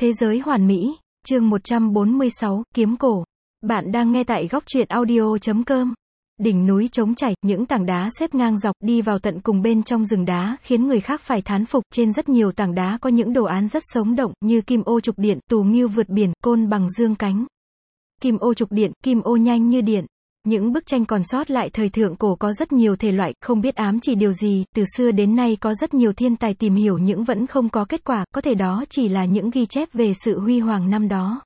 Thế giới hoàn mỹ, chương 146, kiếm cổ. Bạn đang nghe tại góc truyện audio.com. Đỉnh núi trống trải, những tảng đá xếp ngang dọc đi vào tận cùng bên trong rừng đá khiến người khác phải thán phục. Trên rất nhiều tảng đá có những đồ án rất sống động, như kim ô trục điện, tù ngưu vượt biển, côn bằng dương cánh. Kim ô trục điện, kim ô nhanh như điện. Những bức tranh còn sót lại thời thượng cổ có rất nhiều thể loại, không biết ám chỉ điều gì. Từ xưa đến nay có rất nhiều thiên tài tìm hiểu nhưng vẫn không có kết quả, có thể đó chỉ là những ghi chép về sự huy hoàng năm đó.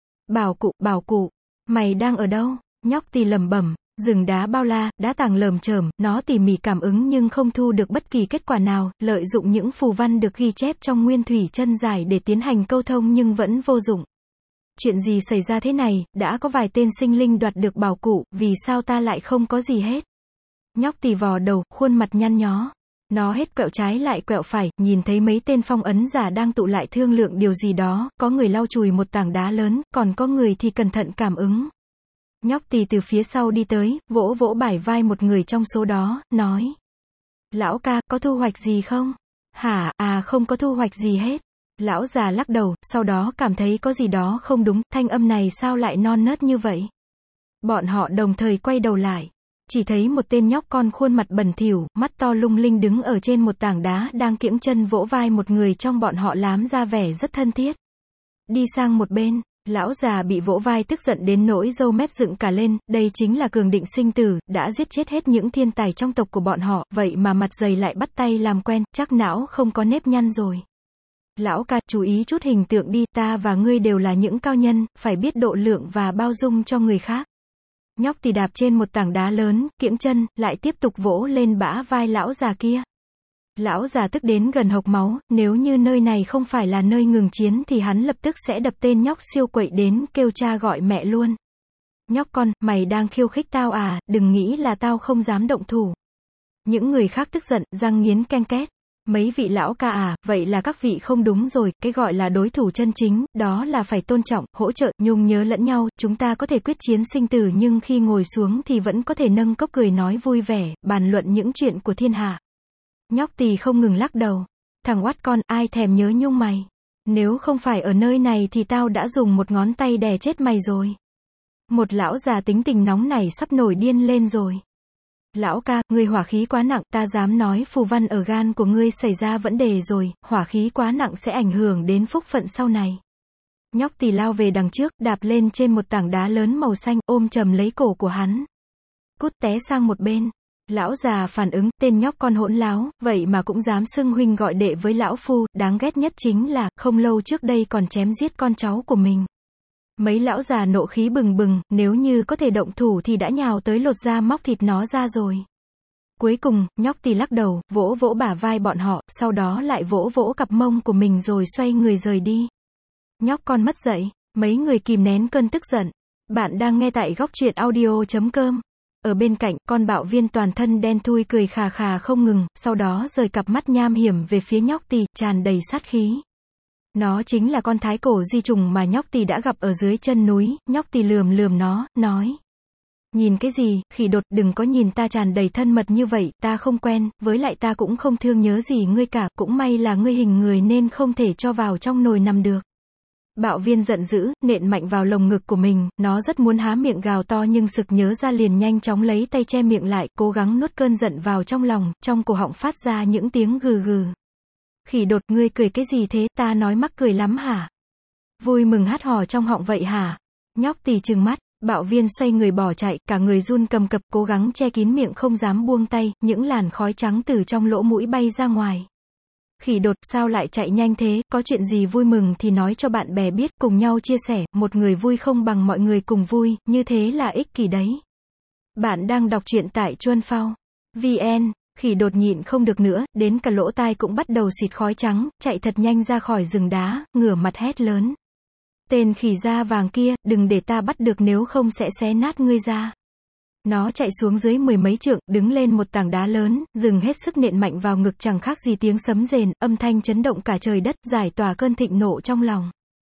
Bảo cụ, mày đang ở đâu? Nhóc Tì lẩm bẩm. Rừng đá bao la, đá tảng lởm chởm, nó tỉ mỉ cảm ứng nhưng không thu được bất kỳ kết quả nào, lợi dụng những phù văn được ghi chép trong nguyên thủy chân giải để tiến hành câu thông nhưng vẫn vô dụng. Chuyện gì xảy ra thế này, đã có vài tên sinh linh đoạt được bảo cụ, vì sao ta lại không có gì hết? Nhóc Tì vò đầu, khuôn mặt nhăn nhó. Nó hết quẹo trái lại quẹo phải, nhìn thấy mấy tên phong ấn giả đang tụ lại thương lượng điều gì đó, có người lau chùi một tảng đá lớn, còn có người thì cẩn thận cảm ứng. Nhóc Tì từ phía sau đi tới, vỗ vỗ bả vai một người trong số đó, nói. Lão ca, có thu hoạch gì không? Hả, không có thu hoạch gì hết. Lão già lắc đầu, sau đó cảm thấy có gì đó không đúng, thanh âm này sao lại non nớt như vậy? Bọn họ đồng thời quay đầu lại. Chỉ thấy một tên nhóc con khuôn mặt bẩn thỉu, mắt to lung linh đứng ở trên một tảng đá đang kiễng chân vỗ vai một người trong bọn họ làm ra vẻ rất thân thiết. Đi sang một bên. Lão già bị vỗ vai tức giận đến nỗi râu mép dựng cả lên, đây chính là cường định sinh tử, đã giết chết hết những thiên tài trong tộc của bọn họ, vậy mà mặt dày lại bắt tay làm quen, chắc não không có nếp nhăn rồi. Lão ca, chú ý chút hình tượng đi, ta và ngươi đều là những cao nhân, phải biết độ lượng và bao dung cho người khác. Nhóc Tì đạp trên một tảng đá lớn, kiễng chân, lại tiếp tục vỗ lên bả vai lão già kia. Lão già tức đến gần hộc máu, nếu như nơi này không phải là nơi ngừng chiến thì hắn lập tức sẽ đập tên nhóc siêu quậy đến kêu cha gọi mẹ luôn. Nhóc con, mày đang khiêu khích tao à, đừng nghĩ là tao không dám động thủ. Những người khác tức giận, răng nghiến ken két. Mấy vị lão ca à, vậy là các vị không đúng rồi, cái gọi là đối thủ chân chính, đó là phải tôn trọng, hỗ trợ, nhung nhớ lẫn nhau, chúng ta có thể quyết chiến sinh tử nhưng khi ngồi xuống thì vẫn có thể nâng cốc cười nói vui vẻ, bàn luận những chuyện của thiên hạ. Nhóc Tì không ngừng lắc đầu. Thằng oát con, ai thèm nhớ nhung mày. Nếu không phải ở nơi này thì tao đã dùng một ngón tay đè chết mày rồi. Một lão già tính tình nóng này sắp nổi điên lên rồi. Lão ca, ngươi hỏa khí quá nặng, ta dám nói phù văn ở gan của ngươi xảy ra vấn đề rồi, hỏa khí quá nặng sẽ ảnh hưởng đến phúc phận sau này. Nhóc Tì lao về đằng trước, đạp lên trên một tảng đá lớn màu xanh, ôm chầm lấy cổ của hắn. Cút té sang một bên. Lão già phản ứng, tên nhóc con hỗn láo, vậy mà cũng dám xưng huynh gọi đệ với lão phu, đáng ghét nhất chính là, không lâu trước đây còn chém giết con cháu của mình. Mấy lão già nộ khí bừng bừng, nếu như có thể động thủ thì đã nhào tới lột da móc thịt nó ra rồi. Cuối cùng, nhóc Tì lắc đầu, vỗ vỗ bả vai bọn họ, sau đó lại vỗ vỗ cặp mông của mình rồi xoay người rời đi. Nhóc con mất dậy, mấy người kìm nén cơn tức giận. Bạn đang nghe tại góc truyện audio.com. Ở bên cạnh, con bạo viên toàn thân đen thui cười khà khà không ngừng, sau đó rời cặp mắt nham hiểm về phía nhóc Tì, tràn đầy sát khí. Nó chính là con thái cổ di trùng mà nhóc Tì đã gặp ở dưới chân núi. Nhóc Tì lườm nó, nói. Nhìn cái gì, khỉ đột, đừng có nhìn ta tràn đầy thân mật như vậy, ta không quen, với lại ta cũng không thương nhớ gì ngươi cả, cũng may là ngươi hình người nên không thể cho vào trong nồi nằm được. Bạo viên giận dữ, nện mạnh vào lồng ngực của mình, nó rất muốn há miệng gào to nhưng sực nhớ ra liền nhanh chóng lấy tay che miệng lại, cố gắng nuốt cơn giận vào trong lòng, trong cổ họng phát ra những tiếng gừ gừ. Khỉ đột, ngươi cười cái gì thế, ta nói mắc cười lắm hả? Vui mừng hắt hò trong họng vậy hả? Nhóc Tì trừng mắt, bạo viên xoay người bỏ chạy, cả người run cầm cập, cố gắng che kín miệng không dám buông tay, những làn khói trắng từ trong lỗ mũi bay ra ngoài. Khỉ đột, sao lại chạy nhanh thế, có chuyện gì vui mừng thì nói cho bạn bè biết, cùng nhau chia sẻ, một người vui không bằng mọi người cùng vui, như thế là ích kỷ đấy. Bạn đang đọc truyện tại Chuan Phao VN, khỉ đột nhịn không được nữa, đến cả lỗ tai cũng bắt đầu xịt khói trắng, chạy thật nhanh ra khỏi rừng đá, ngửa mặt hét lớn. Tên khỉ da vàng kia, đừng để ta bắt được nếu không sẽ xé nát ngươi ra. Nó chạy xuống dưới 10 mấy trượng, đứng lên một tảng đá lớn, dừng hết sức nện mạnh vào ngực chẳng khác gì tiếng sấm rền, âm thanh chấn động cả trời đất, giải tỏa cơn thịnh nộ trong lòng.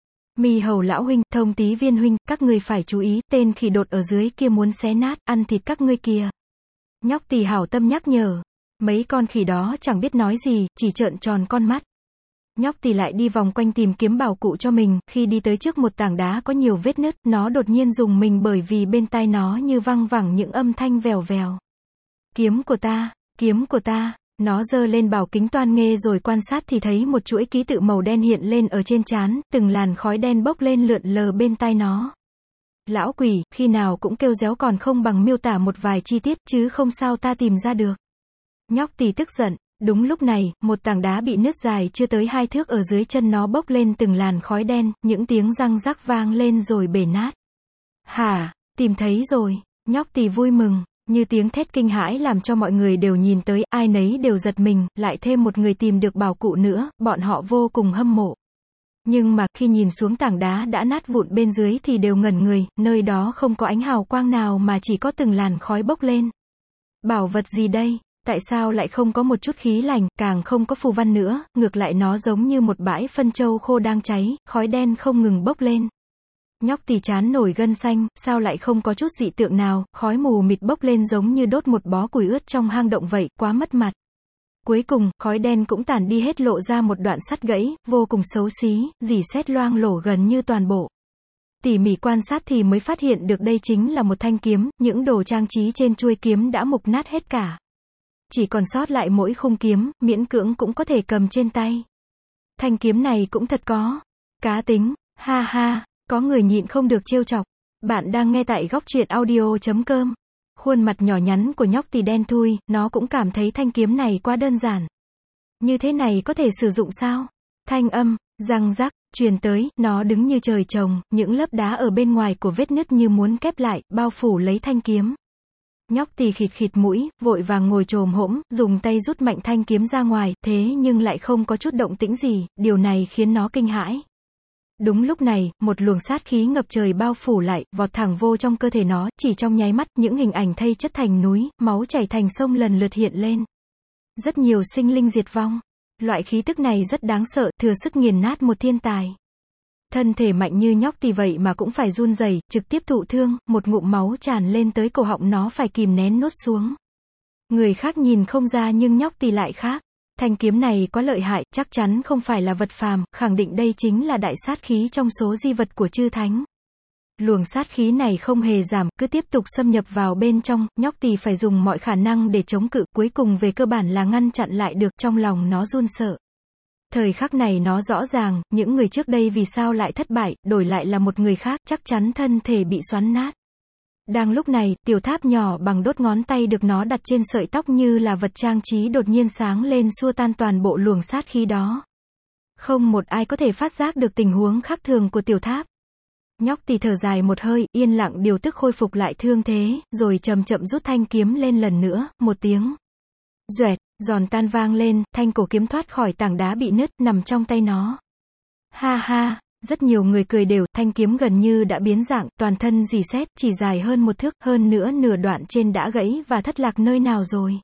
Mi hầu lão huynh, thông tí viên huynh, các ngươi phải chú ý, tên khỉ đột ở dưới kia muốn xé nát, ăn thịt các ngươi kìa. Nhóc Tì hảo tâm nhắc nhở. Mấy con khỉ đó chẳng biết nói gì, chỉ trợn tròn con mắt. Nhóc Tỳ lại đi vòng quanh tìm kiếm bảo cụ cho mình, khi đi tới trước một tảng đá có nhiều vết nứt, nó đột nhiên rùng mình bởi vì bên tai nó như văng vẳng những âm thanh vèo vèo. Kiếm của ta, kiếm của ta. Nó giơ lên bảo kính toan nghe rồi quan sát thì thấy một chuỗi ký tự màu đen hiện lên ở trên trán, từng làn khói đen bốc lên lượn lờ bên tai nó. Lão quỷ, khi nào cũng kêu réo còn không bằng miêu tả một vài chi tiết, chứ không sao ta tìm ra được. Nhóc Tỳ tức giận. Đúng lúc này, một tảng đá bị nứt dài chưa tới 2 thước ở dưới chân nó bốc lên từng làn khói đen, những tiếng răng rắc vang lên rồi bể nát. Hả, tìm thấy rồi. Nhóc Tỳ vui mừng, như tiếng thét kinh hãi làm cho mọi người đều nhìn tới, ai nấy đều giật mình, lại thêm một người tìm được bảo cụ nữa, bọn họ vô cùng hâm mộ. Nhưng mà, khi nhìn xuống tảng đá đã nát vụn bên dưới thì đều ngẩn người, nơi đó không có ánh hào quang nào mà chỉ có từng làn khói bốc lên. Bảo vật gì đây? Tại sao lại không có một chút khí lành, càng không có phù văn nữa, ngược lại nó giống như một bãi phân châu khô đang cháy, khói đen không ngừng bốc lên. Nhóc Tỳ chán nổi gân xanh, sao lại không có chút dị tượng nào, khói mù mịt bốc lên giống như đốt một bó củi ướt trong hang động vậy, quá mất mặt. Cuối cùng, khói đen cũng tản đi hết lộ ra một đoạn sắt gãy, vô cùng xấu xí, rỉ sét loang lổ gần như toàn bộ. Tỉ mỉ quan sát thì mới phát hiện được đây chính là một thanh kiếm, những đồ trang trí trên chuôi kiếm đã mục nát hết cả. Chỉ còn sót lại mỗi khung kiếm, miễn cưỡng cũng có thể cầm trên tay. Thanh kiếm này cũng thật có cá tính, ha ha, có người nhịn không được trêu chọc. Bạn đang nghe tại góc truyện audio.com. Khuôn mặt nhỏ nhắn của nhóc Tỳ đen thui, nó cũng cảm thấy thanh kiếm này quá đơn giản. Như thế này có thể sử dụng sao? Thanh âm, răng rắc, truyền tới, nó đứng như trời trồng, những lớp đá ở bên ngoài của vết nứt như muốn kép lại, bao phủ lấy thanh kiếm. Nhóc Tỳ khịt khịt mũi, vội vàng ngồi chồm hỗn, dùng tay rút mạnh thanh kiếm ra ngoài, thế nhưng lại không có chút động tĩnh gì, điều này khiến nó kinh hãi. Đúng lúc này, một luồng sát khí ngập trời bao phủ lại, vọt thẳng vô trong cơ thể nó, chỉ trong nháy mắt, những hình ảnh thây chất thành núi, máu chảy thành sông lần lượt hiện lên. Rất nhiều sinh linh diệt vong. Loại khí tức này rất đáng sợ, thừa sức nghiền nát một thiên tài. Thân thể mạnh như nhóc Tỳ vậy mà cũng phải run rẩy, trực tiếp thụ thương, một ngụm máu tràn lên tới cổ họng nó phải kìm nén nuốt xuống. Người khác nhìn không ra nhưng nhóc Tỳ lại khác. Thanh kiếm này quá lợi hại, chắc chắn không phải là vật phàm, khẳng định đây chính là đại sát khí trong số di vật của chư thánh. Luồng sát khí này không hề giảm, cứ tiếp tục xâm nhập vào bên trong, nhóc Tỳ phải dùng mọi khả năng để chống cự, cuối cùng về cơ bản là ngăn chặn lại được, trong lòng nó run sợ. Thời khắc này nó rõ ràng, những người trước đây vì sao lại thất bại, đổi lại là một người khác, chắc chắn thân thể bị xoắn nát. Đang lúc này, tiểu tháp nhỏ bằng đốt ngón tay được nó đặt trên sợi tóc như là vật trang trí đột nhiên sáng lên xua tan toàn bộ luồng sát khí đó. Không một ai có thể phát giác được tình huống khác thường của tiểu tháp. Nhóc Tỳ thở dài một hơi, yên lặng điều tức khôi phục lại thương thế, rồi chậm chậm rút thanh kiếm lên lần nữa, một tiếng doẹt, giòn tan vang lên, thanh cổ kiếm thoát khỏi tảng đá bị nứt, nằm trong tay nó. Ha ha, rất nhiều người cười đều, thanh kiếm gần như đã biến dạng, toàn thân rỉ sét, chỉ dài hơn 1 thước, hơn nữa nửa đoạn trên đã gãy và thất lạc nơi nào rồi.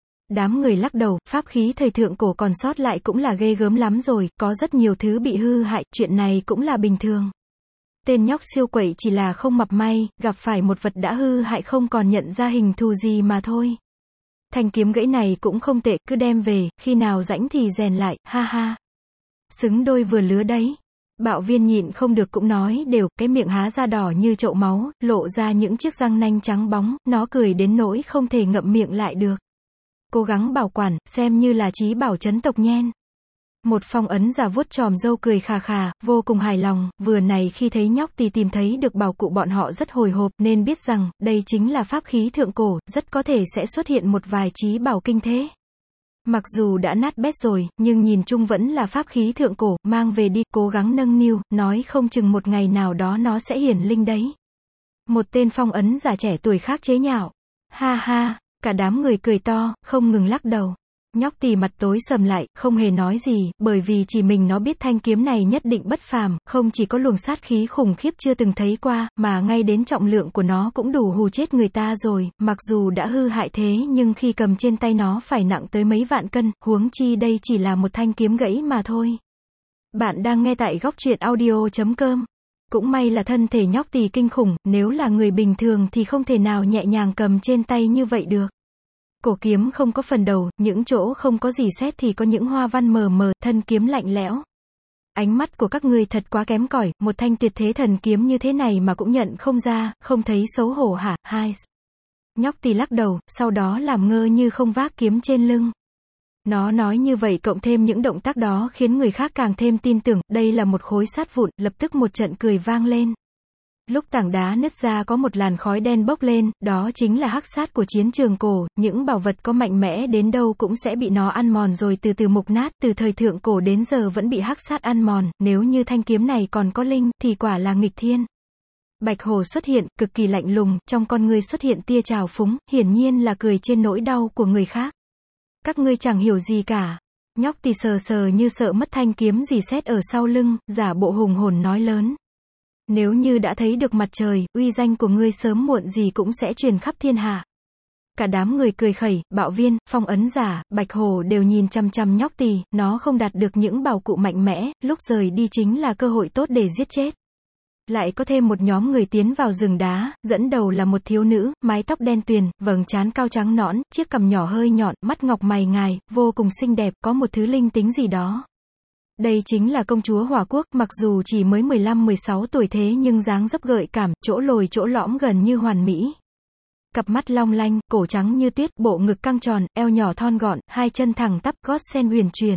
Đám người lắc đầu, pháp khí thời thượng cổ còn sót lại cũng là ghê gớm lắm rồi, có rất nhiều thứ bị hư hại, chuyện này cũng là bình thường. Tên nhóc siêu quậy chỉ là không mập may, gặp phải một vật đã hư hại không còn nhận ra hình thù gì mà thôi. Thanh kiếm gãy này cũng không tệ, cứ đem về, khi nào rãnh thì rèn lại, ha ha. Xứng đôi vừa lứa đấy. Bạo Viên nhịn không được cũng nói đều, cái miệng há ra đỏ như chậu máu, lộ ra những chiếc răng nanh trắng bóng, nó cười đến nỗi không thể ngậm miệng lại được. Cố gắng bảo quản, xem như là trí bảo trấn tộc nhen. Một phong ấn già vuốt chòm râu cười khà khà, vô cùng hài lòng, vừa này khi thấy nhóc Tỳ tìm thấy được bảo cụ bọn họ rất hồi hộp, nên biết rằng, đây chính là pháp khí thượng cổ, rất có thể sẽ xuất hiện một vài trí bảo kinh thế. Mặc dù đã nát bét rồi, nhưng nhìn chung vẫn là pháp khí thượng cổ, mang về đi, cố gắng nâng niu, nói không chừng một ngày nào đó nó sẽ hiển linh đấy. Một tên phong ấn giả trẻ tuổi khác chế nhạo. Ha ha, cả đám người cười to, không ngừng lắc đầu. Nhóc Tỳ mặt tối sầm lại, không hề nói gì, bởi vì chỉ mình nó biết thanh kiếm này nhất định bất phàm, không chỉ có luồng sát khí khủng khiếp chưa từng thấy qua, mà ngay đến trọng lượng của nó cũng đủ hù chết người ta rồi, mặc dù đã hư hại thế nhưng khi cầm trên tay nó phải nặng tới mấy vạn cân, huống chi đây chỉ là một thanh kiếm gãy mà thôi. Bạn đang nghe tại góc truyện audio.com. Cũng may là thân thể nhóc Tỳ kinh khủng, nếu là người bình thường thì không thể nào nhẹ nhàng cầm trên tay như vậy được. Cổ kiếm không có phần đầu, những chỗ không có gì sét thì có những hoa văn mờ mờ, thân kiếm lạnh lẽo. Ánh mắt của các ngươi thật quá kém cỏi, một thanh tuyệt thế thần kiếm như thế này mà cũng nhận không ra, không thấy xấu hổ hả, hai. Nhóc tỳ lắc đầu, sau đó làm ngơ như không vác kiếm trên lưng. Nó nói như vậy cộng thêm những động tác đó khiến người khác càng thêm tin tưởng, đây là một khối sắt vụn, lập tức một trận cười vang lên. Lúc tảng đá nứt ra có một làn khói đen bốc lên, đó chính là hắc sát của chiến trường cổ, những bảo vật có mạnh mẽ đến đâu cũng sẽ bị nó ăn mòn rồi từ từ mục nát, từ thời thượng cổ đến giờ vẫn bị hắc sát ăn mòn, nếu như thanh kiếm này còn có linh, thì quả là nghịch thiên. Bạch Hổ xuất hiện, cực kỳ lạnh lùng, trong con ngươi xuất hiện tia trào phúng, hiển nhiên là cười trên nỗi đau của người khác. Các ngươi chẳng hiểu gì cả. Nhóc tỳ sờ sờ như sợ mất thanh kiếm gì sét ở sau lưng, giả bộ hùng hồn nói lớn. Nếu như đã thấy được mặt trời, uy danh của ngươi sớm muộn gì cũng sẽ truyền khắp thiên hạ. Cả đám người cười khẩy, Bạo Viên, Phong Ấn Giả, Bạch Hổ đều nhìn chằm chằm nhóc tỳ, nó không đạt được những bảo cụ mạnh mẽ, lúc rời đi chính là cơ hội tốt để giết chết. Lại có thêm một nhóm người tiến vào rừng đá, dẫn đầu là một thiếu nữ, mái tóc đen tuyền, vầng trán cao trắng nõn, chiếc cằm nhỏ hơi nhọn, mắt ngọc mày ngài, vô cùng xinh đẹp, có một thứ linh tính gì đó. Đây chính là công chúa Hỏa Quốc, mặc dù chỉ mới 15-16 tuổi thế nhưng dáng dấp gợi cảm, chỗ lồi chỗ lõm gần như hoàn mỹ. Cặp mắt long lanh, cổ trắng như tuyết, bộ ngực căng tròn, eo nhỏ thon gọn, hai chân thẳng tắp, gót sen huyền chuyển.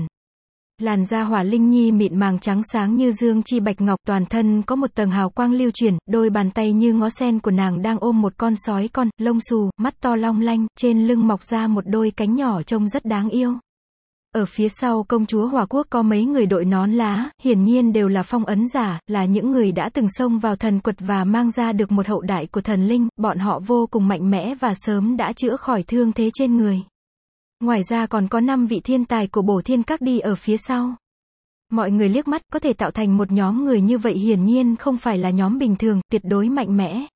Làn da Hỏa Linh Nhi mịn màng trắng sáng như dương chi bạch ngọc, toàn thân có một tầng hào quang lưu chuyển, đôi bàn tay như ngó sen của nàng đang ôm một con sói con, lông xù, mắt to long lanh, trên lưng mọc ra một đôi cánh nhỏ trông rất đáng yêu. Ở phía sau công chúa Hỏa Quốc có mấy người đội nón lá, hiển nhiên đều là phong ấn giả, là những người đã từng xông vào thần quật và mang ra được một hậu đại của thần linh, bọn họ vô cùng mạnh mẽ và sớm đã chữa khỏi thương thế trên người. Ngoài ra còn có 5 vị thiên tài của Bổ Thiên Các đi ở phía sau. Mọi người liếc mắt, có thể tạo thành một nhóm người như vậy hiển nhiên không phải là nhóm bình thường, tuyệt đối mạnh mẽ.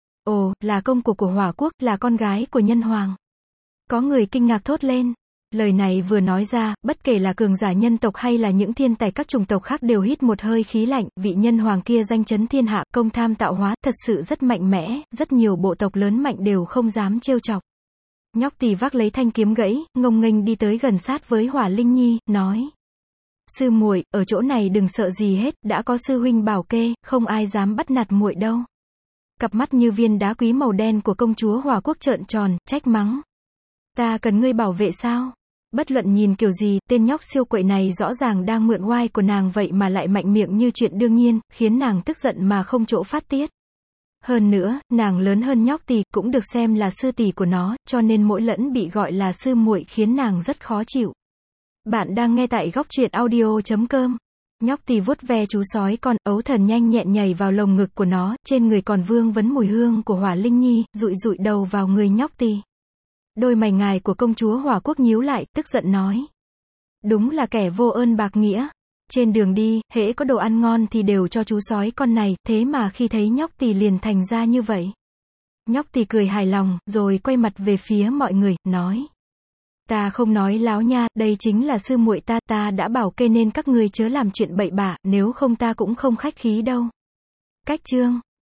Ồ, là công cụ của Hỏa Quốc, là con gái của nhân hoàng. Có người kinh ngạc thốt lên. Lời này vừa nói ra, bất kể là cường giả nhân tộc hay là những thiên tài các chủng tộc khác đều hít một hơi khí lạnh, vị nhân hoàng kia danh chấn thiên hạ, công tham tạo hóa, thật sự rất mạnh mẽ, rất nhiều bộ tộc lớn mạnh đều không dám trêu chọc. Nhóc tỳ vác lấy thanh kiếm gãy, ngông nghênh đi tới gần sát với Hỏa Linh Nhi, nói. Sư muội, ở chỗ này đừng sợ gì hết, đã có sư huynh bảo kê, không ai dám bắt nạt muội đâu. Cặp mắt như viên đá quý màu đen của công chúa Hỏa Quốc trợn tròn, trách mắng. Ta cần ngươi bảo vệ sao? Bất luận nhìn kiểu gì, tên nhóc siêu quậy này rõ ràng đang mượn oai của nàng vậy mà lại mạnh miệng như chuyện đương nhiên, khiến nàng tức giận mà không chỗ phát tiết. Hơn nữa, nàng lớn hơn nhóc tỳ, cũng được xem là sư tỷ của nó, cho nên mỗi lần bị gọi là sư muội khiến nàng rất khó chịu. Bạn đang nghe tại góc truyện audio.com. Nhóc tỳ vuốt ve chú sói con, ấu thần nhanh nhẹn nhảy vào lồng ngực của nó, trên người còn vương vấn mùi hương của Hỏa Linh Nhi, dụi dụi đầu vào người nhóc tỳ. Đôi mày ngài của công chúa Hỏa Quốc nhíu lại, tức giận nói. Đúng là kẻ vô ơn bạc nghĩa. Trên đường đi, hễ có đồ ăn ngon thì đều cho chú sói con này, thế mà khi thấy nhóc tỳ liền thành ra như vậy. Nhóc tỳ cười hài lòng, rồi quay mặt về phía mọi người, nói. Ta không nói láo nha, đây chính là sư muội ta, ta đã bảo kê nên các ngươi chớ làm chuyện bậy bạ, nếu không ta cũng không khách khí đâu. Cách chương